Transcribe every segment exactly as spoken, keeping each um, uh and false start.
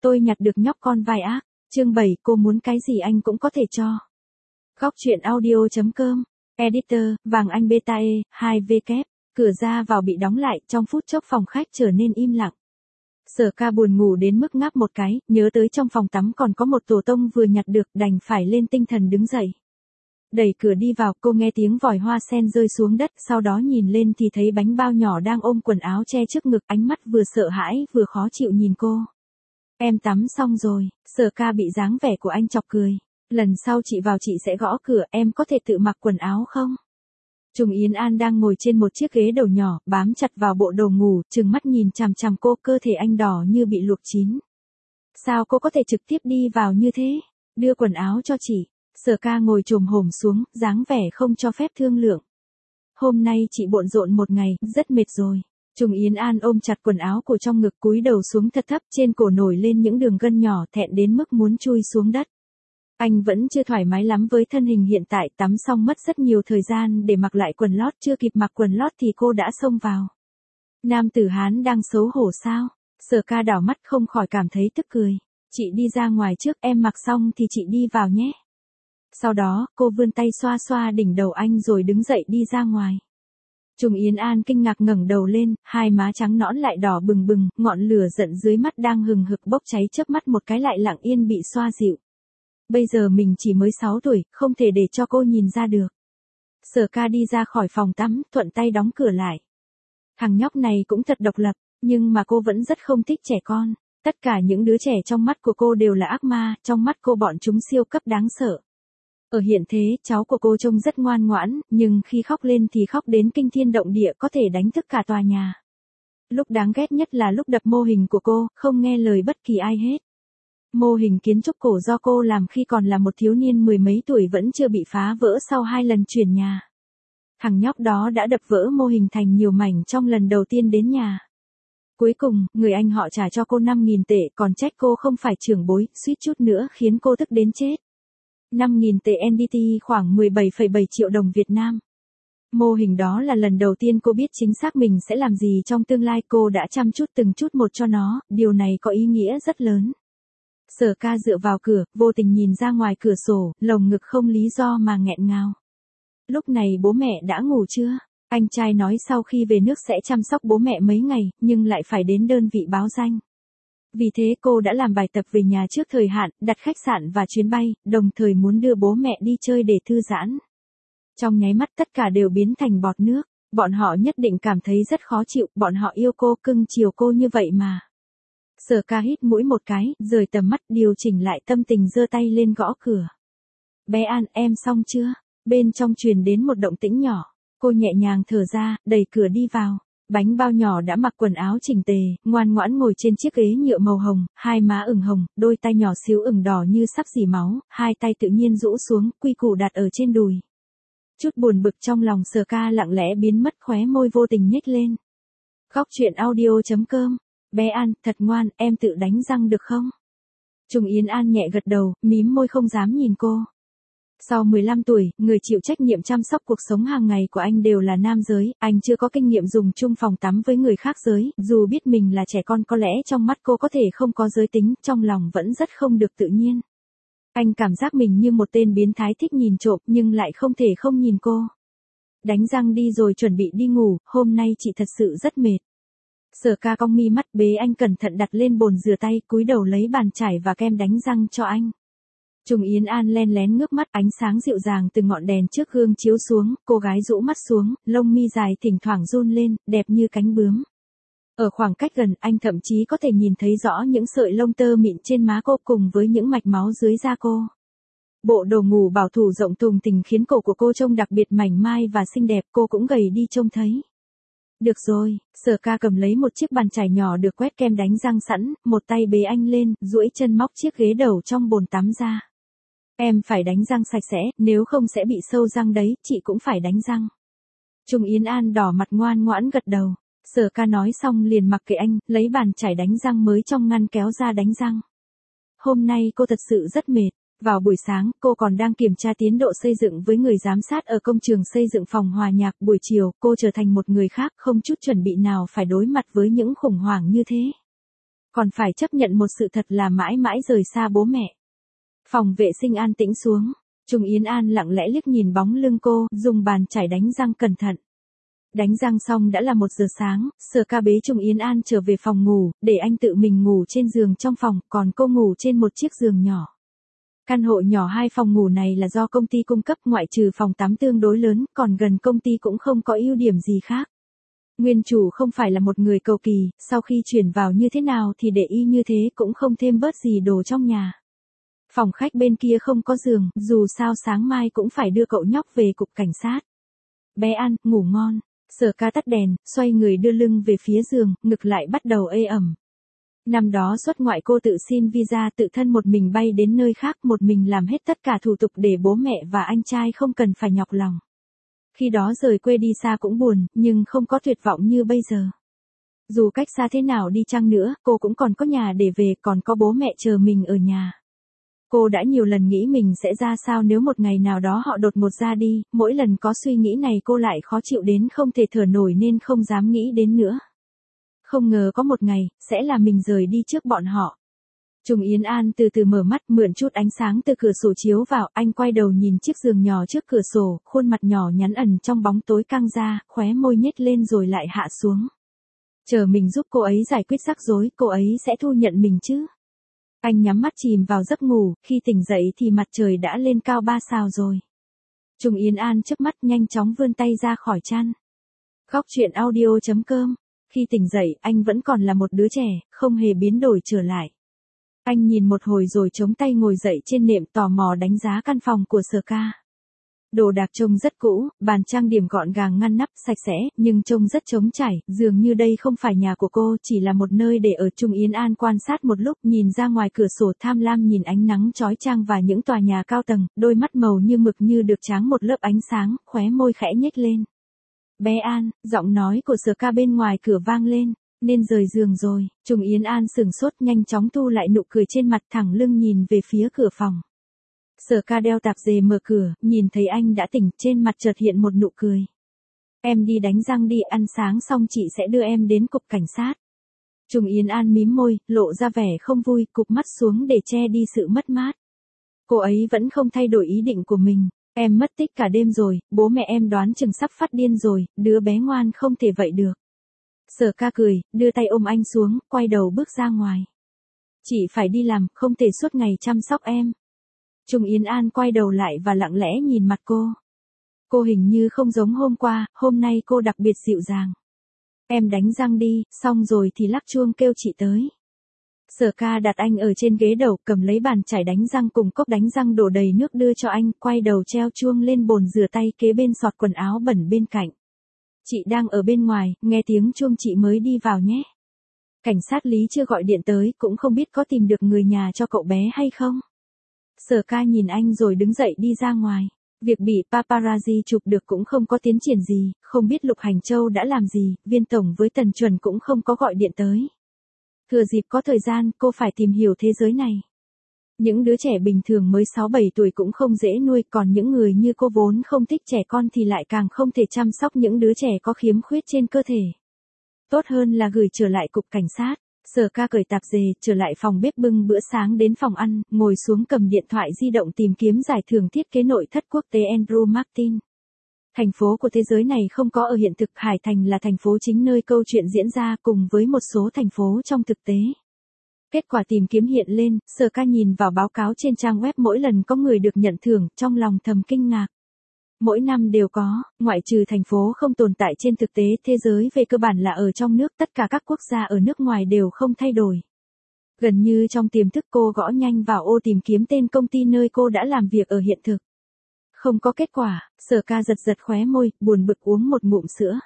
Tôi nhặt được nhóc con vai ác. Chương bảy, cô muốn cái gì anh cũng có thể cho. Góc truyện audio.com. Editor, Vàng Anh Beta E, hai V kép. Cửa ra vào bị đóng lại, trong phút chốc phòng khách trở nên im lặng. Sở Ca buồn ngủ đến mức ngáp một cái, nhớ tới trong phòng tắm còn có một tổ tông vừa nhặt được, đành phải lên tinh thần đứng dậy. Đẩy cửa đi vào, cô nghe tiếng vòi hoa sen rơi xuống đất, sau đó nhìn lên thì thấy bánh bao nhỏ đang ôm quần áo che trước ngực, ánh mắt vừa sợ hãi vừa khó chịu nhìn cô. Em tắm xong rồi. Sở Ca bị dáng vẻ của anh chọc cười. Lần sau chị vào chị sẽ gõ cửa, em có thể tự mặc quần áo không? Trùng Yến An đang ngồi trên một chiếc ghế đầu nhỏ, bám chặt vào bộ đồ ngủ, trừng mắt nhìn chằm chằm cô, cơ thể anh đỏ như bị luộc chín. Sao cô có thể trực tiếp đi vào như thế? Đưa quần áo cho chị. Sở Ca ngồi chồm hổm xuống, dáng vẻ không cho phép thương lượng. Hôm nay chị bộn rộn một ngày, rất mệt rồi. Trùng Yến An ôm chặt quần áo của trong ngực, cúi đầu xuống thật thấp, trên cổ nổi lên những đường gân nhỏ, thẹn đến mức muốn chui xuống đất. Anh vẫn chưa thoải mái lắm với thân hình hiện tại, tắm xong mất rất nhiều thời gian để mặc lại quần lót, chưa kịp mặc quần lót thì cô đã xông vào. Nam tử Hán đang xấu hổ sao? Sở Ca đảo mắt không khỏi cảm thấy tức cười. Chị đi ra ngoài trước, em mặc xong thì chị đi vào nhé. Sau đó, cô vươn tay xoa xoa đỉnh đầu anh rồi đứng dậy đi ra ngoài. Trùng Yến An kinh ngạc ngẩng đầu lên, hai má trắng nõn lại đỏ bừng bừng, ngọn lửa giận dưới mắt đang hừng hực bốc cháy, chớp mắt một cái lại lặng yên bị xoa dịu. Bây giờ mình chỉ mới sáu tuổi, không thể để cho cô nhìn ra được. Sở Ca đi ra khỏi phòng tắm, thuận tay đóng cửa lại. Thằng nhóc này cũng thật độc lập, nhưng mà cô vẫn rất không thích trẻ con. Tất cả những đứa trẻ trong mắt của cô đều là ác ma, trong mắt cô bọn chúng siêu cấp đáng sợ. Ở hiện thế, cháu của cô trông rất ngoan ngoãn, nhưng khi khóc lên thì khóc đến kinh thiên động địa, có thể đánh thức cả tòa nhà. Lúc đáng ghét nhất là lúc đập mô hình của cô, không nghe lời bất kỳ ai hết. Mô hình kiến trúc cổ do cô làm khi còn là một thiếu niên mười mấy tuổi vẫn chưa bị phá vỡ sau hai lần chuyển nhà. Thằng nhóc đó đã đập vỡ mô hình thành nhiều mảnh trong lần đầu tiên đến nhà. Cuối cùng, người anh họ trả cho cô năm nghìn tệ, còn trách cô không phải trưởng bối, suýt chút nữa khiến cô tức đến chết. năm nghìn tệ en đê tê khoảng mười bảy phẩy bảy triệu đồng Việt Nam. Mô hình đó là lần đầu tiên cô biết chính xác mình sẽ làm gì trong tương lai, cô đã chăm chút từng chút một cho nó, điều này có ý nghĩa rất lớn. Sở Ca dựa vào cửa, vô tình nhìn ra ngoài cửa sổ, lồng ngực không lý do mà nghẹn ngào. Lúc này bố mẹ đã ngủ chưa? Anh trai nói sau khi về nước sẽ chăm sóc bố mẹ mấy ngày, nhưng lại phải đến đơn vị báo danh. Vì thế cô đã làm bài tập về nhà trước thời hạn, đặt khách sạn và chuyến bay, đồng thời muốn đưa bố mẹ đi chơi để thư giãn. Trong nháy mắt tất cả đều biến thành bọt nước, bọn họ nhất định cảm thấy rất khó chịu, bọn họ yêu cô, cưng chiều cô như vậy mà. Sở Ca hít mũi một cái, rời tầm mắt, điều chỉnh lại tâm tình, giơ tay lên gõ cửa. Bé An, em xong chưa? Bên trong truyền đến một động tĩnh nhỏ. Cô nhẹ nhàng thở ra, đẩy cửa đi vào. Bánh bao nhỏ đã mặc quần áo chỉnh tề, ngoan ngoãn ngồi trên chiếc ghế nhựa màu hồng, hai má ửng hồng, đôi tay nhỏ xíu ửng đỏ như sắp rỉ máu, hai tay tự nhiên rũ xuống, quy củ đặt ở trên đùi. Chút buồn bực trong lòng Sở Ca lặng lẽ biến mất, khóe môi vô tình nhếch lên. Góc truyện audio.com. Bé An, thật ngoan, em tự đánh răng được không? Trùng Yến An nhẹ gật đầu, mím môi không dám nhìn cô. Sau mười lăm tuổi, người chịu trách nhiệm chăm sóc cuộc sống hàng ngày của anh đều là nam giới, anh chưa có kinh nghiệm dùng chung phòng tắm với người khác giới, dù biết mình là trẻ con có lẽ trong mắt cô có thể không có giới tính, trong lòng vẫn rất không được tự nhiên. Anh cảm giác mình như một tên biến thái thích nhìn trộm nhưng lại không thể không nhìn cô. Đánh răng đi rồi chuẩn bị đi ngủ, hôm nay chị thật sự rất mệt. Sở Ca cong mi mắt, bế anh cẩn thận đặt lên bồn rửa tay, cúi đầu lấy bàn chải và kem đánh răng cho anh. Trùng Yến An len lén ngước mắt, ánh sáng dịu dàng từ ngọn đèn trước gương chiếu xuống, cô gái rũ mắt xuống, lông mi dài thỉnh thoảng run lên, đẹp như cánh bướm. Ở khoảng cách gần, anh thậm chí có thể nhìn thấy rõ những sợi lông tơ mịn trên má cô cùng với những mạch máu dưới da cô. Bộ đồ ngủ bảo thủ rộng thùng thình khiến cổ của cô trông đặc biệt mảnh mai và xinh đẹp, cô cũng gầy đi trông thấy. Được rồi, Sở Ca cầm lấy một chiếc bàn chải nhỏ được quét kem đánh răng sẵn, một tay bế anh lên, duỗi chân móc chiếc ghế đầu trong bồn tắm ra. Em phải đánh răng sạch sẽ, nếu không sẽ bị sâu răng đấy, chị cũng phải đánh răng. Trùng Yến An đỏ mặt ngoan ngoãn gật đầu. Sở Ca nói xong liền mặc kệ anh, lấy bàn chải đánh răng mới trong ngăn kéo ra đánh răng. Hôm nay cô thật sự rất mệt. Vào buổi sáng, cô còn đang kiểm tra tiến độ xây dựng với người giám sát ở công trường xây dựng phòng hòa nhạc. Buổi chiều, cô trở thành một người khác, không chút chuẩn bị nào phải đối mặt với những khủng hoảng như thế. Còn phải chấp nhận một sự thật là mãi mãi rời xa bố mẹ. Phòng vệ sinh an tĩnh xuống. Trung Yến An lặng lẽ liếc nhìn bóng lưng cô, dùng bàn chải đánh răng cẩn thận. Đánh răng xong đã là một giờ sáng, Sở Ca bế Trung Yến An trở về phòng ngủ, để anh tự mình ngủ trên giường trong phòng, còn cô ngủ trên một chiếc giường nhỏ. Căn hộ nhỏ hai phòng ngủ này là do công ty cung cấp, ngoại trừ phòng tắm tương đối lớn, còn gần công ty cũng không có ưu điểm gì khác. Nguyên chủ không phải là một người cầu kỳ, sau khi chuyển vào như thế nào thì để y như thế, cũng không thêm bớt gì đồ trong nhà. Phòng khách bên kia không có giường, dù sao sáng mai cũng phải đưa cậu nhóc về cục cảnh sát. Bé An, ngủ ngon. Sở Ca tắt đèn, xoay người đưa lưng về phía giường, ngực lại bắt đầu ê ẩm. Năm đó xuất ngoại cô tự xin visa, tự thân một mình bay đến nơi khác, một mình làm hết tất cả thủ tục để bố mẹ và anh trai không cần phải nhọc lòng. Khi đó rời quê đi xa cũng buồn, nhưng không có tuyệt vọng như bây giờ. Dù cách xa thế nào đi chăng nữa, cô cũng còn có nhà để về, còn có bố mẹ chờ mình ở nhà. Cô đã nhiều lần nghĩ mình sẽ ra sao nếu một ngày nào đó họ đột ngột ra đi, mỗi lần có suy nghĩ này cô lại khó chịu đến không thể thở nổi nên không dám nghĩ đến nữa. Không ngờ có một ngày, sẽ là mình rời đi trước bọn họ. Trung Yến An từ từ mở mắt, mượn chút ánh sáng từ cửa sổ chiếu vào, anh quay đầu nhìn chiếc giường nhỏ trước cửa sổ, khuôn mặt nhỏ nhắn ẩn trong bóng tối căng ra, khóe môi nhếch lên rồi lại hạ xuống. Chờ mình giúp cô ấy giải quyết rắc rối, cô ấy sẽ thu nhận mình chứ. Anh nhắm mắt chìm vào giấc ngủ, khi tỉnh dậy thì mặt trời đã lên cao ba sao rồi. Trung Yến An chớp mắt nhanh chóng vươn tay ra khỏi chăn. Góc truyện audio chấm com. Khi tỉnh dậy, anh vẫn còn là một đứa trẻ, không hề biến đổi trở lại. Anh nhìn một hồi rồi chống tay ngồi dậy trên nệm, tò mò đánh giá căn phòng của Sở Ca. Đồ đạc trông rất cũ, bàn trang điểm gọn gàng ngăn nắp sạch sẽ, nhưng trông rất trống trải, dường như đây không phải nhà của cô, chỉ là một nơi để ở. Trung Yến An quan sát một lúc, nhìn ra ngoài cửa sổ tham lam nhìn ánh nắng chói chang và những tòa nhà cao tầng, đôi mắt màu như mực như được tráng một lớp ánh sáng, khóe môi khẽ nhếch lên. Bé An, giọng nói của Sở Ca bên ngoài cửa vang lên, nên rời giường rồi. Trung Yến An sửng sốt, nhanh chóng thu lại nụ cười trên mặt, thẳng lưng nhìn về phía cửa phòng. Sở Ca đeo tạp dề mở cửa, nhìn thấy anh đã tỉnh, trên mặt chợt hiện một nụ cười. Em đi đánh răng đi, ăn sáng xong chị sẽ đưa em đến cục cảnh sát. Trung Yến An mím môi, lộ ra vẻ không vui, cụp mắt xuống để che đi sự mất mát. Cô ấy vẫn không thay đổi ý định của mình. Em mất tích cả đêm rồi, bố mẹ em đoán chừng sắp phát điên rồi, đứa bé ngoan không thể vậy được. Sở Ca cười, đưa tay ôm anh xuống, quay đầu bước ra ngoài. Chị phải đi làm, không thể suốt ngày chăm sóc em. Trung Yến An quay đầu lại và lặng lẽ nhìn mặt cô. Cô hình như không giống hôm qua, hôm nay cô đặc biệt dịu dàng. Em đánh răng đi, xong rồi thì lắc chuông kêu chị tới. Sở Ca đặt anh ở trên ghế đầu, cầm lấy bàn chải đánh răng cùng cốc đánh răng đổ đầy nước đưa cho anh, quay đầu treo chuông lên bồn rửa tay kế bên xọt quần áo bẩn bên cạnh. Chị đang ở bên ngoài, nghe tiếng chuông chị mới đi vào nhé. Cảnh sát Lý chưa gọi điện tới, cũng không biết có tìm được người nhà cho cậu bé hay không. Sở Ca nhìn anh rồi đứng dậy đi ra ngoài. Việc bị paparazzi chụp được cũng không có tiến triển gì, không biết Lục Hành Châu đã làm gì, Viên Tổng với Tần Chuẩn cũng không có gọi điện tới. Thừa dịp có thời gian, cô phải tìm hiểu thế giới này. Những đứa trẻ bình thường mới sáu bảy tuổi cũng không dễ nuôi, còn những người như cô vốn không thích trẻ con thì lại càng không thể chăm sóc những đứa trẻ có khiếm khuyết trên cơ thể. Tốt hơn là gửi trở lại cục cảnh sát. Sở Ca cởi tạp dề, trở lại phòng bếp bưng bữa sáng đến phòng ăn, ngồi xuống cầm điện thoại di động tìm kiếm giải thưởng thiết kế nội thất quốc tế Andrew Martin. Thành phố của thế giới này không có ở hiện thực, Hải Thành là thành phố chính nơi câu chuyện diễn ra cùng với một số thành phố trong thực tế. Kết quả tìm kiếm hiện lên, Sở Ca nhìn vào báo cáo trên trang web mỗi lần có người được nhận thưởng, trong lòng thầm kinh ngạc. Mỗi năm đều có, ngoại trừ thành phố không tồn tại trên thực tế, thế giới về cơ bản là ở trong nước, tất cả các quốc gia ở nước ngoài đều không thay đổi. Gần như trong tiềm thức cô gõ nhanh vào ô tìm kiếm tên công ty nơi cô đã làm việc ở hiện thực. Không có kết quả, Sở Ca giật giật khóe môi, buồn bực uống một ngụm sữa.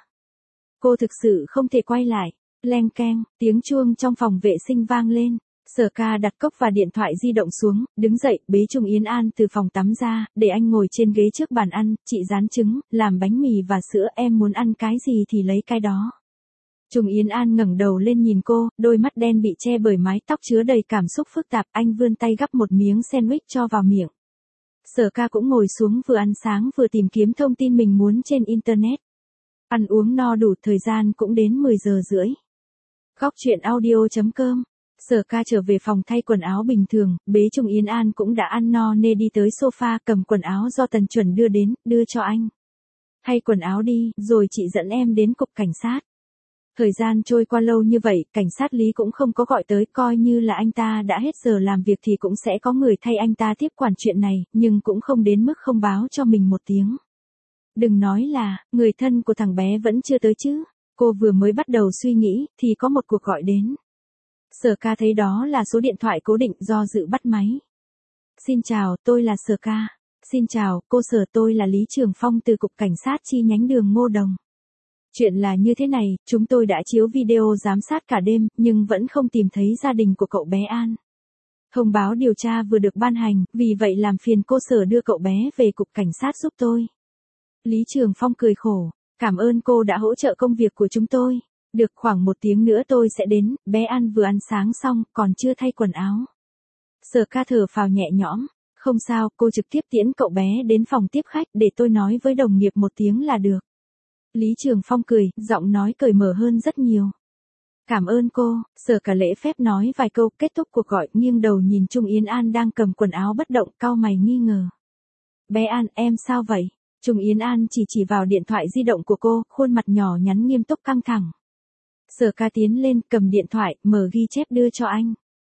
Cô thực sự không thể quay lại. Leng keng, tiếng chuông trong phòng vệ sinh vang lên. Sở Ca đặt cốc và điện thoại di động xuống, đứng dậy, bế Trung Yến An từ phòng tắm ra, để anh ngồi trên ghế trước bàn ăn, chị rán trứng, làm bánh mì và sữa, em muốn ăn cái gì thì lấy cái đó. Trung Yến An ngẩng đầu lên nhìn cô, đôi mắt đen bị che bởi mái tóc chứa đầy cảm xúc phức tạp, anh vươn tay gắp một miếng sandwich cho vào miệng. Sở Ca cũng ngồi xuống vừa ăn sáng vừa tìm kiếm thông tin mình muốn trên Internet. Ăn uống no đủ, thời gian cũng đến mười giờ rưỡi. Góc truyện audio chấm com Sở Ca trở về phòng thay quần áo bình thường, bế Trung Yến An cũng đã ăn no nê đi tới sofa cầm quần áo do Tần Chuẩn đưa đến, đưa cho anh. Thay quần áo đi, rồi chị dẫn em đến cục cảnh sát. Thời gian trôi qua lâu như vậy, cảnh sát Lý cũng không có gọi tới, coi như là anh ta đã hết giờ làm việc thì cũng sẽ có người thay anh ta tiếp quản chuyện này, nhưng cũng không đến mức không báo cho mình một tiếng. Đừng nói là, người thân của thằng bé vẫn chưa tới chứ. Cô vừa mới bắt đầu suy nghĩ, thì có một cuộc gọi đến. Sở Ca thấy đó là số điện thoại cố định, do dự bắt máy. Xin chào, tôi là Sở Ca. Xin chào, cô Sở, tôi là Lý Trường Phong từ Cục Cảnh sát chi nhánh đường Ngô Đồng. Chuyện là như thế này, chúng tôi đã chiếu video giám sát cả đêm, nhưng vẫn không tìm thấy gia đình của cậu bé An. Thông báo điều tra vừa được ban hành, vì vậy làm phiền cô Sở đưa cậu bé về Cục Cảnh sát giúp tôi. Lý Trường Phong cười khổ. Cảm ơn cô đã hỗ trợ công việc của chúng tôi. Được, khoảng một tiếng nữa tôi sẽ đến, bé An vừa ăn sáng xong, còn chưa thay quần áo. Sở Ca thở phào nhẹ nhõm. Không sao, cô trực tiếp tiễn cậu bé đến phòng tiếp khách để tôi nói với đồng nghiệp một tiếng là được. Lý Trường Phong cười, giọng nói cởi mở hơn rất nhiều. Cảm ơn cô, Sở Ca lễ phép nói vài câu, kết thúc cuộc gọi, nghiêng đầu nhìn Trung Yến An đang cầm quần áo bất động, cau mày nghi ngờ. Bé An, em sao vậy? Trung Yến An chỉ chỉ vào điện thoại di động của cô, khuôn mặt nhỏ nhắn nghiêm túc căng thẳng. Sở Ca tiến lên, cầm điện thoại, mở ghi chép đưa cho anh.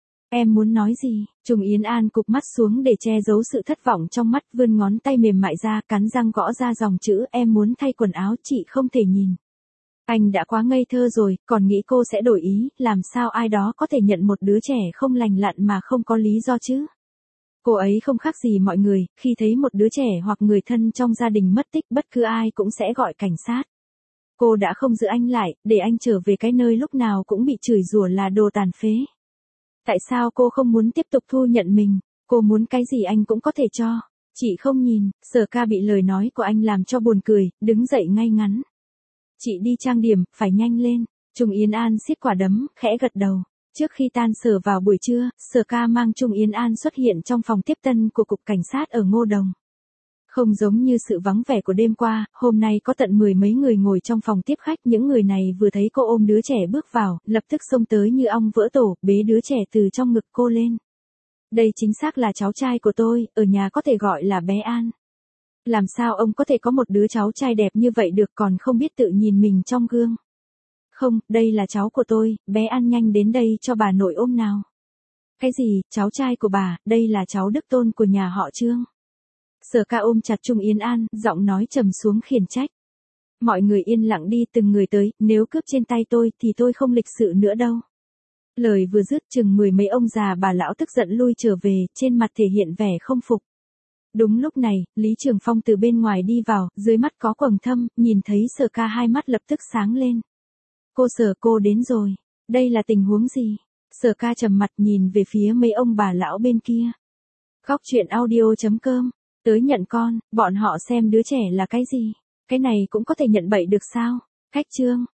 Em muốn nói gì? Trung Yến An cụp mắt xuống để che giấu sự thất vọng trong mắt, vươn ngón tay mềm mại ra, cắn răng gõ ra dòng chữ em muốn thay quần áo, chị không thể nhìn. Anh đã quá ngây thơ rồi, còn nghĩ cô sẽ đổi ý, làm sao ai đó có thể nhận một đứa trẻ không lành lặn mà không có lý do chứ? Cô ấy không khác gì mọi người, khi thấy một đứa trẻ hoặc người thân trong gia đình mất tích, bất cứ ai cũng sẽ gọi cảnh sát. Cô đã không giữ anh lại, để anh trở về cái nơi lúc nào cũng bị chửi rủa là đồ tàn phế. Tại sao cô không muốn tiếp tục thu nhận mình? Cô muốn cái gì anh cũng có thể cho. Chị không nhìn. Sở Ca bị lời nói của anh làm cho buồn cười, đứng dậy ngay ngắn. Chị đi trang điểm, phải nhanh lên. Trung Yến An siết quả đấm, khẽ gật đầu. Trước khi tan sở vào buổi trưa, Sở Ca mang Trung Yến An xuất hiện trong phòng tiếp tân của Cục Cảnh sát ở Ngô Đồng. Không giống như sự vắng vẻ của đêm qua, hôm nay có tận mười mấy người ngồi trong phòng tiếp khách, những người này vừa thấy cô ôm đứa trẻ bước vào, lập tức xông tới như ong vỡ tổ, bế đứa trẻ từ trong ngực cô lên. Đây chính xác là cháu trai của tôi, ở nhà có thể gọi là bé An. Làm sao ông có thể có một đứa cháu trai đẹp như vậy được, còn không biết tự nhìn mình trong gương? Không, đây là cháu của tôi, bé An nhanh đến đây cho bà nội ôm nào. Cái gì, cháu trai của bà, đây là cháu đích tôn của nhà họ Trương. Sở Ca ôm chặt Trung Yến An, giọng nói trầm xuống khiển trách. Mọi người yên lặng đi, từng người tới, nếu cướp trên tay tôi thì tôi không lịch sự nữa đâu. Lời vừa dứt, chừng mười mấy ông già bà lão tức giận lui trở về, trên mặt thể hiện vẻ không phục. Đúng lúc này, Lý Trường Phong từ bên ngoài đi vào, dưới mắt có quầng thâm, nhìn thấy Sở Ca hai mắt lập tức sáng lên. Cô Sở, cô đến rồi. Đây là tình huống gì? Sở Ca trầm mặt nhìn về phía mấy ông bà lão bên kia. Góc truyện audio chấm com. Tới nhận con, bọn họ xem đứa trẻ là cái gì? Cái này cũng có thể nhận bậy được sao? Khách Trương.